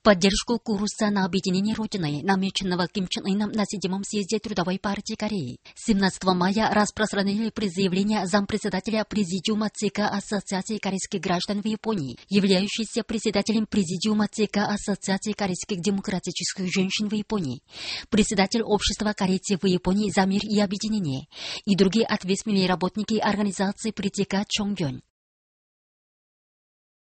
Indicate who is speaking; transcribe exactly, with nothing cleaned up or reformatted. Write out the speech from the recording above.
Speaker 1: поддержку курса на объединение Родины, намеченного Ким Чен Ыном на седьмом съезде Трудовой партии Кореи. семнадцатого мая распространили заявление зампредседателя Президиума ЦК Ассоциации корейских граждан в Японии, являющийся председателем Президиума ЦК Ассоциации корейских демократических женщин в Японии, председатель Общества корейцев в Японии за мир и объединение и другие ответственные работники организации Притика Чонгбён.